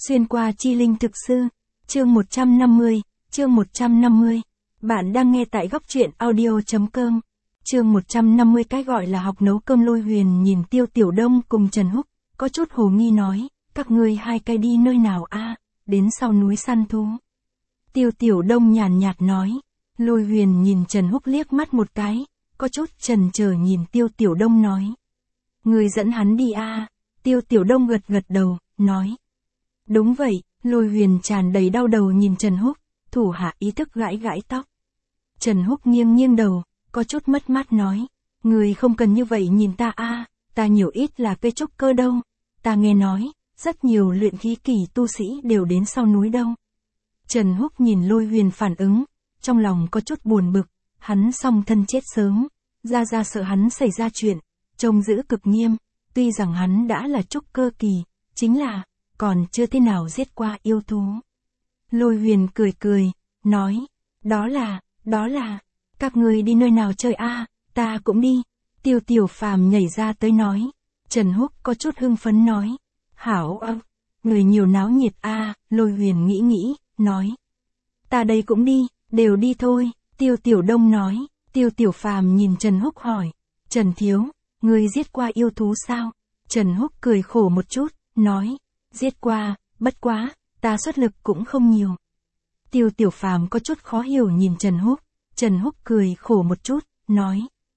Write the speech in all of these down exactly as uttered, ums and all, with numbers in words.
Xuyên qua chi linh thực sư, chương một trăm năm mươi, chương một trăm năm mươi. Bạn đang nghe tại góc truyện audio.com. Chương một trăm năm mươi. Cái gọi là học nấu cơm. Lôi Huyền nhìn Tiêu Tiểu Đông cùng Trần Húc, có chút hồ nghi nói, các ngươi hai cái đi nơi nào a? Đến sau núi săn thú. Tiêu Tiểu Đông nhàn nhạt nói. Lôi Huyền nhìn Trần Húc liếc mắt một cái, có chút chần chờ nhìn Tiêu Tiểu Đông nói. Ngươi dẫn hắn đi a? Tiêu Tiểu Đông gật gật đầu, nói. Đúng vậy. Lôi Huyền tràn đầy đau đầu nhìn Trần Húc, thủ hạ ý thức gãi gãi tóc. Trần Húc nghiêng nghiêng đầu, có chút mất mát nói, người không cần như vậy nhìn ta a, ta nhiều ít là cây trúc cơ đâu, ta nghe nói, rất nhiều luyện khí kỳ tu sĩ đều đến sau núi đâu. Trần Húc nhìn Lôi Huyền phản ứng, trong lòng có chút buồn bực, hắn song thân chết sớm, ra ra sợ hắn xảy ra chuyện, trông giữ cực nghiêm, tuy rằng hắn đã là trúc cơ kỳ, chính là, còn chưa thế nào giết qua yêu thú. Lôi Huyền cười cười, nói, đó là, đó là, các ngươi đi nơi nào chơi a? Ta cũng đi. Tiêu Tiểu Phàm nhảy ra tới nói. Trần Húc có chút hưng phấn nói, hảo ơ, người nhiều náo nhiệt a. Lôi Huyền nghĩ nghĩ, nói, ta đây cũng đi, đều đi thôi. Tiêu Tiểu Đông nói. Tiêu Tiểu Phàm nhìn Trần Húc hỏi, Trần Thiếu, ngươi giết qua yêu thú sao? Trần Húc cười khổ một chút, nói, giết qua, bất quá, ta xuất lực cũng không nhiều. Tiêu Tiểu Phàm có chút khó hiểu nhìn Trần Húc, Trần Húc cười khổ một chút, nói.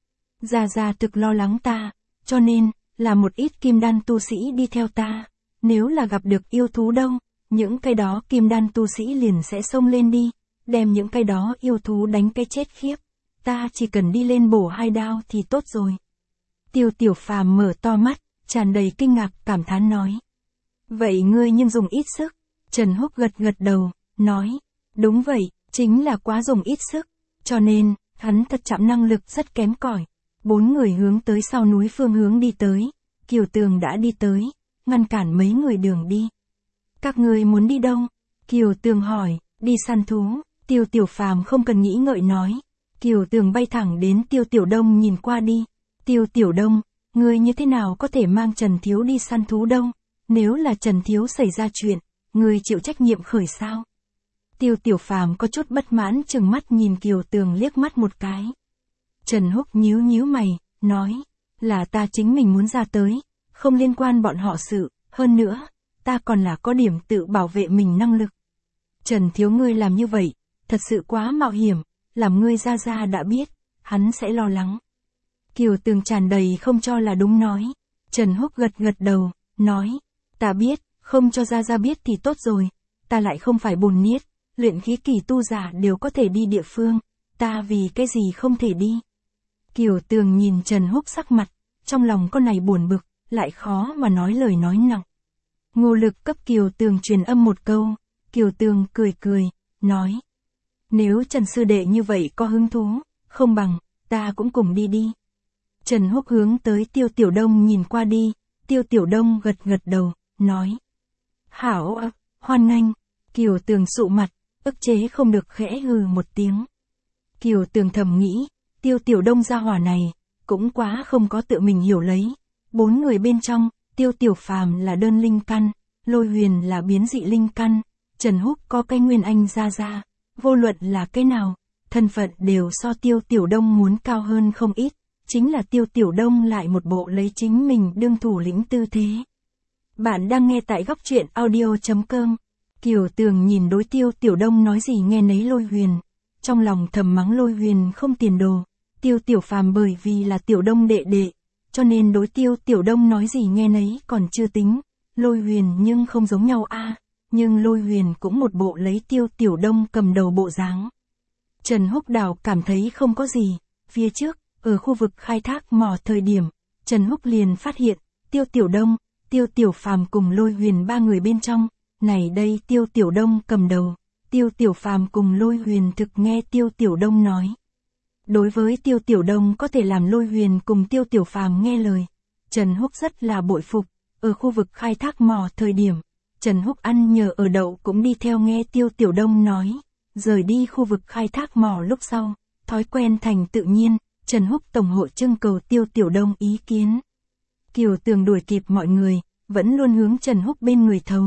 Gia Gia thực lo lắng ta, cho nên, là một ít kim đan tu sĩ đi theo ta, nếu là gặp được yêu thú đâu, những cái đó kim đan tu sĩ liền sẽ xông lên đi, đem những cái đó yêu thú đánh cái chết khiếp, ta chỉ cần đi lên bổ hai đao thì tốt rồi. Tiêu Tiểu Phàm mở to mắt, tràn đầy kinh ngạc cảm thán nói. Vậy ngươi nhưng dùng ít sức. Trần Húc gật gật đầu, nói, đúng vậy, chính là quá dùng ít sức, cho nên, hắn thật chậm năng lực rất kém cỏi. Bốn người hướng tới sau núi phương hướng đi tới, Kiều Tường đã đi tới, ngăn cản mấy người đường đi. Các ngươi muốn đi đâu? Kiều Tường hỏi, đi săn thú. Tiêu Tiểu Phàm không cần nghĩ ngợi nói. Kiều Tường bay thẳng đến Tiêu Tiểu Đông nhìn qua đi. Tiêu Tiểu Đông, ngươi như thế nào có thể mang Trần Thiếu đi săn thú đâu? Nếu là Trần Thiếu xảy ra chuyện, ngươi chịu trách nhiệm khởi sao? Tiêu Tiểu Phàm có chút bất mãn chừng mắt nhìn Kiều Tường liếc mắt một cái. Trần Húc nhíu nhíu mày, nói, là ta chính mình muốn ra tới, không liên quan bọn họ sự, hơn nữa, ta còn là có điểm tự bảo vệ mình năng lực. Trần Thiếu ngươi làm như vậy, thật sự quá mạo hiểm, làm ngươi Gia Gia đã biết, hắn sẽ lo lắng. Kiều Tường tràn đầy không cho là đúng nói. Trần Húc gật gật đầu, nói, ta biết, không cho Gia Gia biết thì tốt rồi, ta lại không phải bồn niết, luyện khí kỳ tu giả đều có thể đi địa phương, ta vì cái gì không thể đi. Kiều Tường nhìn Trần Húc sắc mặt, trong lòng con này buồn bực, lại khó mà nói lời nói nặng. Ngô Lực cấp Kiều Tường truyền âm một câu, Kiều Tường cười cười, nói, nếu Trần Sư Đệ như vậy có hứng thú, không bằng, ta cũng cùng đi đi. Trần Húc hướng tới Tiêu Tiểu Đông nhìn qua đi, Tiêu Tiểu Đông gật gật đầu, nói, hảo ơ, hoan nghênh. Kiều Tường sụ mặt, ức chế không được khẽ hừ một tiếng. Kiều Tường thầm nghĩ, Tiêu Tiểu Đông gia hỏa này, cũng quá không có tự mình hiểu lấy. Bốn người bên trong, Tiêu Tiểu Phàm là đơn linh căn, Lôi Huyền là biến dị linh căn, Trần Húc có cái nguyên anh Gia Gia, vô luận là cái nào, thân phận đều so Tiêu Tiểu Đông muốn cao hơn không ít, chính là Tiêu Tiểu Đông lại một bộ lấy chính mình đương thủ lĩnh tư thế. Bạn đang nghe tại góc truyện audio.com. Kiều Tường nhìn đối Tiêu Tiểu Đông nói gì nghe nấy Lôi Huyền, trong lòng thầm mắng Lôi Huyền không tiền đồ. Tiêu Tiểu Phàm bởi vì là Tiểu Đông đệ đệ, cho nên đối Tiêu Tiểu Đông nói gì nghe nấy còn chưa tính. Lôi Huyền nhưng không giống nhau a, nhưng Lôi Huyền cũng một bộ lấy Tiêu Tiểu Đông cầm đầu bộ dáng. Trần Húc Đào cảm thấy không có gì, phía trước, ở khu vực khai thác mỏ thời điểm, Trần Húc liền phát hiện, Tiêu Tiểu Đông, Tiêu Tiểu Phàm cùng Lôi Huyền ba người bên trong, này đây Tiêu Tiểu Đông cầm đầu, Tiêu Tiểu Phàm cùng Lôi Huyền thực nghe Tiêu Tiểu Đông nói. Đối với Tiêu Tiểu Đông có thể làm Lôi Huyền cùng Tiêu Tiểu Phàm nghe lời, Trần Húc rất là bội phục, ở khu vực khai thác mỏ thời điểm, Trần Húc ăn nhờ ở đậu cũng đi theo nghe Tiêu Tiểu Đông nói, rời đi khu vực khai thác mỏ lúc sau, thói quen thành tự nhiên, Trần Húc tổng hội trưng cầu Tiêu Tiểu Đông ý kiến. Kiều Tường đuổi kịp mọi người, vẫn luôn hướng Trần Húc bên người thấu.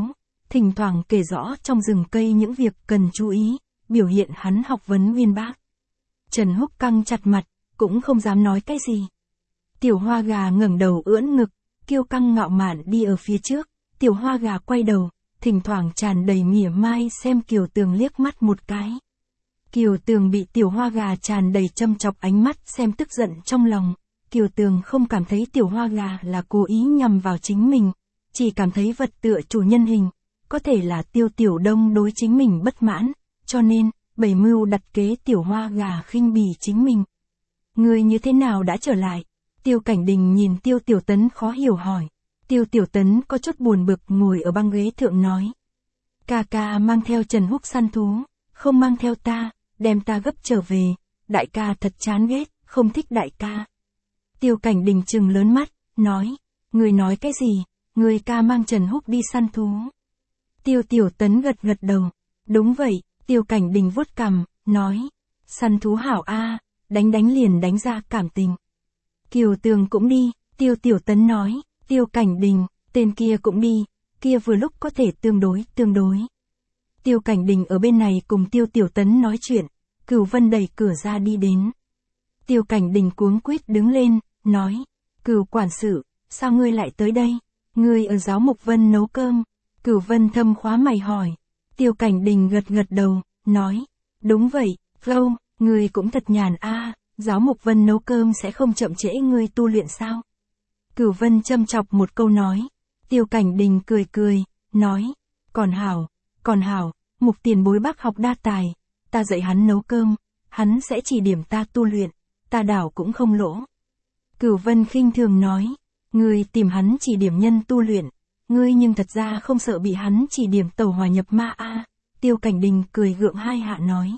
thỉnh thoảng kể rõ trong rừng cây những việc cần chú ý, biểu hiện hắn học vấn uyên bác. Trần Húc căng chặt mặt, cũng không dám nói cái gì. Tiểu Hoa Gà ngẩng đầu ưỡn ngực, kiêu căng ngạo mạn đi ở phía trước, Tiểu Hoa Gà quay đầu, thỉnh thoảng tràn đầy mỉa mai xem Kiều Tường liếc mắt một cái. Kiều Tường bị Tiểu Hoa Gà tràn đầy châm chọc ánh mắt xem tức giận trong lòng. Kiều Tường không cảm thấy Tiểu Hoa Gà là cố ý nhằm vào chính mình, chỉ cảm thấy vật tựa chủ nhân hình, có thể là Tiêu Tiểu Đông đối chính mình bất mãn, cho nên, bày mưu đặt kế Tiểu Hoa Gà khinh bỉ chính mình. Người như thế nào đã trở lại? Tiêu Cảnh Đình nhìn Tiêu Tiểu Tấn khó hiểu hỏi. Tiêu Tiểu Tấn có chút buồn bực ngồi ở băng ghế thượng nói. Ca ca mang theo Trần Húc săn thú, không mang theo ta, đem ta gấp trở về, đại ca thật chán ghét, không thích đại ca. Tiêu Cảnh Đình trừng lớn mắt, nói, người nói cái gì, người ca mang Trần Húc đi săn thú. Tiêu Tiểu Tấn gật gật đầu, đúng vậy, Tiêu Cảnh Đình vuốt cằm, nói, săn thú hảo a, đánh đánh liền đánh ra cảm tình. Kiều Tường cũng đi, Tiêu Tiểu Tấn nói, Tiêu Cảnh Đình, tên kia cũng đi, kia vừa lúc có thể tương đối, tương đối. Tiêu Cảnh Đình ở bên này cùng Tiêu Tiểu Tấn nói chuyện, Cửu Vân đẩy cửa ra đi đến. Tiêu Cảnh Đình cuống quýt đứng lên, nói, Cửu quản sự, sao ngươi lại tới đây? Ngươi ở giáo Mục Vân nấu cơm. Cửu Vân thâm khóa mày hỏi. Tiêu Cảnh Đình gật gật đầu, nói, đúng vậy, Flow, ngươi cũng thật nhàn a, giáo Mục Vân nấu cơm sẽ không chậm trễ ngươi tu luyện sao? Cửu Vân châm chọc một câu nói. Tiêu Cảnh Đình cười cười, nói, còn hảo, còn hảo, Mục tiền bối bác học đa tài, ta dạy hắn nấu cơm, hắn sẽ chỉ điểm ta tu luyện, ta đảo cũng không lỗ. Cửu Vân khinh thường nói, ngươi tìm hắn chỉ điểm nhân tu luyện, ngươi nhưng thật ra không sợ bị hắn chỉ điểm tẩu hỏa nhập ma a. À. Tiêu Cảnh Đình cười gượng hai hạ nói,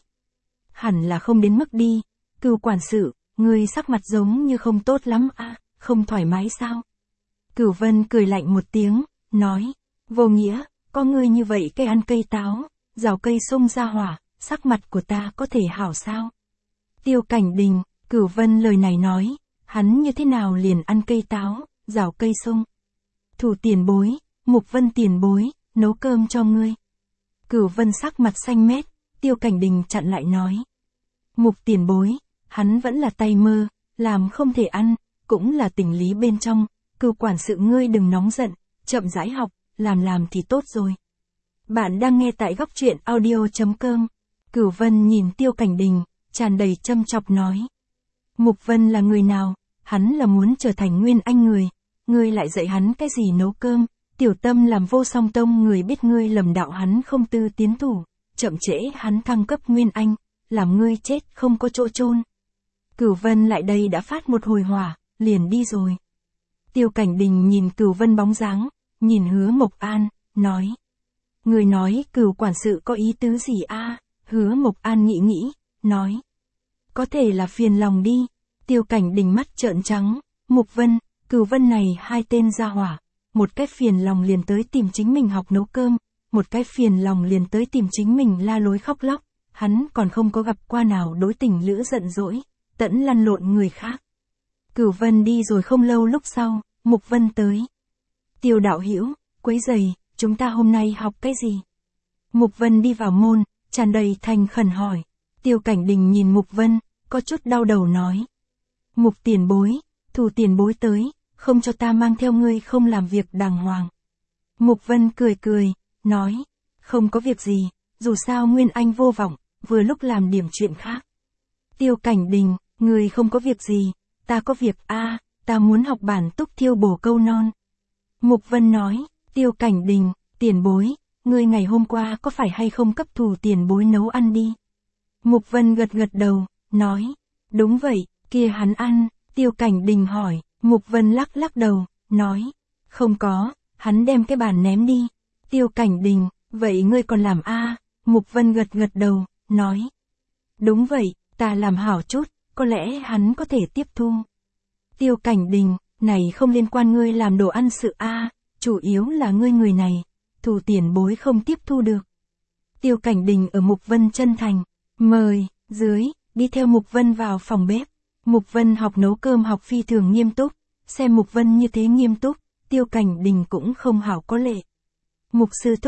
hẳn là không đến mức đi, Cửu quản sự, ngươi sắc mặt giống như không tốt lắm a, à, không thoải mái sao? Cửu Vân cười lạnh một tiếng, nói, vô nghĩa, có ngươi như vậy cây ăn cây táo, rào cây sung ra hỏa, sắc mặt của ta có thể hảo sao? Tiêu Cảnh Đình, Cửu Vân lời này nói, hắn như thế nào liền ăn cây táo, rào cây sung? Thủ tiền bối, Mục Vân tiền bối, nấu cơm cho ngươi. Cửu Vân sắc mặt xanh mét, Tiêu Cảnh Đình chặn lại nói. Mục tiền bối, hắn vẫn là tay mơ, làm không thể ăn, cũng là tình lý bên trong, Cửu quản sự ngươi đừng nóng giận, chậm rãi học, làm làm thì tốt rồi. Bạn đang nghe tại góc truyện audio chấm com. Cửu Vân nhìn Tiêu Cảnh Đình, tràn đầy châm chọc nói. Mục Vân là người nào? Hắn là muốn trở thành nguyên anh người. Ngươi lại dạy hắn cái gì nấu cơm? Tiểu Tâm làm Vô Song Tông người biết ngươi lầm đạo hắn không tư tiến thủ, chậm trễ hắn thăng cấp nguyên anh, làm ngươi chết không có chỗ chôn. Cửu Vân lại đây đã phát một hồi hỏa, liền đi rồi. Tiêu Cảnh Đình nhìn Cửu Vân bóng dáng, nhìn Hứa Mộc An, nói. Người nói Cửu quản sự có ý tứ gì a? À? Hứa Mộc An nghĩ nghĩ, nói. Có thể là phiền lòng đi. Tiêu Cảnh Đình mắt trợn trắng, Mục Vân, Cửu Vân này hai tên gia hỏa, một cái phiền lòng liền tới tìm chính mình học nấu cơm, một cái phiền lòng liền tới tìm chính mình la lối khóc lóc, hắn còn không có gặp qua nào đối tình lữ giận dỗi, tẫn lăn lộn người khác. Cửu Vân đi rồi không lâu lúc sau, Mục Vân tới. Tiêu đạo hữu, quấy rầy, chúng ta hôm nay học cái gì? Mục Vân đi vào môn, tràn đầy thành khẩn hỏi. Tiêu Cảnh Đình nhìn Mục Vân, có chút đau đầu nói. Mục tiền bối, Thủ tiền bối tới, không cho ta mang theo ngươi không làm việc đàng hoàng. Mục Vân cười cười, nói. Không có việc gì, dù sao Nguyên Anh vô vọng, vừa lúc làm điểm chuyện khác. Tiêu Cảnh Đình, ngươi không có việc gì, ta có việc a, à, ta muốn học bản túc thiêu bổ câu non. Mục Vân nói. Tiêu Cảnh Đình, tiền bối, ngươi ngày hôm qua có phải hay không cấp Thủ tiền bối nấu ăn đi? Mục Vân gật gật đầu, nói. Đúng vậy, kia hắn ăn. Tiêu Cảnh Đình hỏi. Mục Vân lắc lắc đầu, nói. Không có, hắn đem cái bàn ném đi. Tiêu Cảnh Đình, vậy ngươi còn làm a? À? Mục Vân gật gật đầu, nói. Đúng vậy, ta làm hảo chút, có lẽ hắn có thể tiếp thu. Tiêu Cảnh Đình, này không liên quan ngươi làm đồ ăn sự a, à, chủ yếu là ngươi người này, Thủ tiền bối không tiếp thu được. Tiêu Cảnh Đình ở Mục Vân chân thành, mời, dưới, đi theo Mục Vân vào phòng bếp. Mục Vân học nấu cơm học phi thường nghiêm túc, xem Mục Vân như thế nghiêm túc, Tiêu Cảnh Đình cũng không hảo có lệ. Mục sư thúc,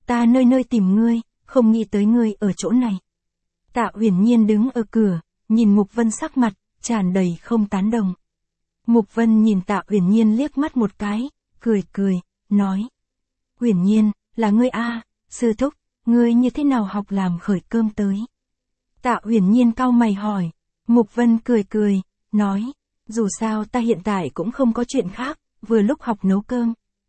ta nơi nơi tìm ngươi, không nghĩ tới ngươi ở chỗ này. Tạ Uyển Nhiên đứng ở cửa, nhìn Mục Vân sắc mặt, tràn đầy không tán đồng. Mục Vân nhìn Tạ Uyển Nhiên liếc mắt một cái, cười cười, nói. Uyển Nhiên, là ngươi a, sư thúc, ngươi như thế nào học làm khởi cơm tới? Tạ Uyển Nhiên cau mày hỏi. Mục Vân cười cười, nói. Dù sao ta hiện tại cũng không có chuyện khác, vừa lúc học nấu cơm.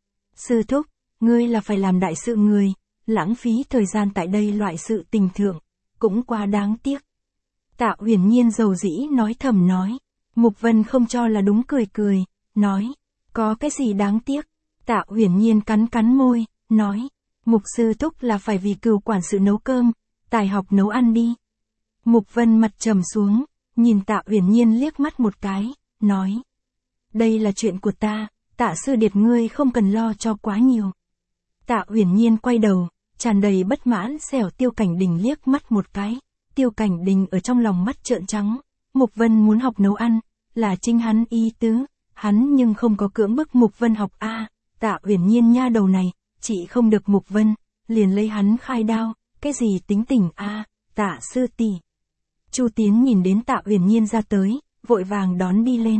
Sư thúc, ngươi là phải làm đại sự người, lãng phí thời gian tại đây loại sự tình thượng, cũng quá đáng tiếc. Tạ Uyển Nhiên dầu dĩ nói thầm nói. Mục Vân không cho là đúng cười cười, nói. Có cái gì đáng tiếc? Tạ Uyển Nhiên cắn cắn môi, nói. Mục sư thúc là phải vì cừu quản sự nấu cơm, tài học nấu ăn đi. Mục Vân mặt trầm xuống, nhìn Tạ Uyển Nhiên liếc mắt một cái, nói. Đây là chuyện của ta, Tạ sư điệt ngươi không cần lo cho quá nhiều. Tạ Uyển Nhiên quay đầu, tràn đầy bất mãn xẻo Tiêu Cảnh Đình liếc mắt một cái. Tiêu Cảnh Đình ở trong lòng mắt trợn trắng. Mục Vân muốn học nấu ăn, là chính hắn ý tứ, hắn nhưng không có cưỡng bức Mục Vân học a. Tạ Uyển Nhiên nha đầu này, chỉ không được Mục Vân, liền lấy hắn khai đao, cái gì tính tình a, Tạ sư tỷ. Chu Tiến nhìn đến Tạ Uyển Nhiên ra tới, vội vàng đón đi lên.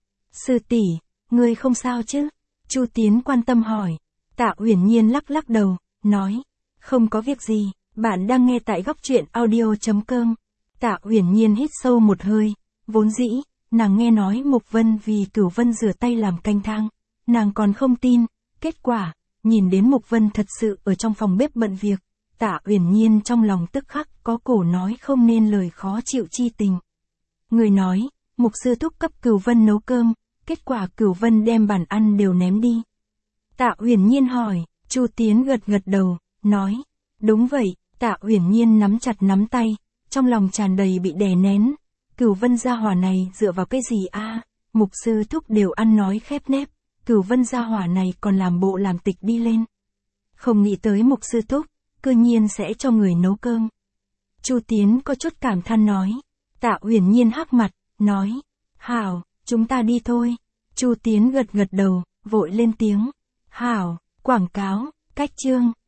Sư tỷ, ngươi không sao chứ? Chu Tiến quan tâm hỏi. Tạ Uyển Nhiên lắc lắc đầu, nói, không có việc gì, bạn đang nghe tại góc truyện audio chấm com. Tạ Uyển Nhiên hít sâu một hơi, vốn dĩ, nàng nghe nói Mục Vân vì Cửu Vân rửa tay làm canh thang, nàng còn không tin, kết quả, nhìn đến Mục Vân thật sự ở trong phòng bếp bận việc, Tạ Uyển Nhiên trong lòng tức khắc có cổ nói không nên lời khó chịu chi tình. Người nói, Mục sư thúc cấp Cửu Vân nấu cơm, kết quả Cửu Vân đem bàn ăn đều ném đi. Tạ Uyển Nhiên hỏi, Chu Tiến gật gật đầu, nói, đúng vậy. Tạ Uyển Nhiên nắm chặt nắm tay, trong lòng tràn đầy bị đè nén. Cửu Vân gia hỏa này dựa vào cái gì a? Mục sư thúc đều ăn nói khép nép, Cửu Vân gia hỏa này còn làm bộ làm tịch đi lên. Không nghĩ tới Mục sư thúc, cư nhiên sẽ cho người nấu cơm. Chu Tiến có chút cảm than nói. Tạ Uyển Nhiên hắc mặt, nói, hảo, chúng ta đi thôi. Chu Tiến gật gật đầu, vội lên tiếng. Hảo, quảng cáo, cách chương.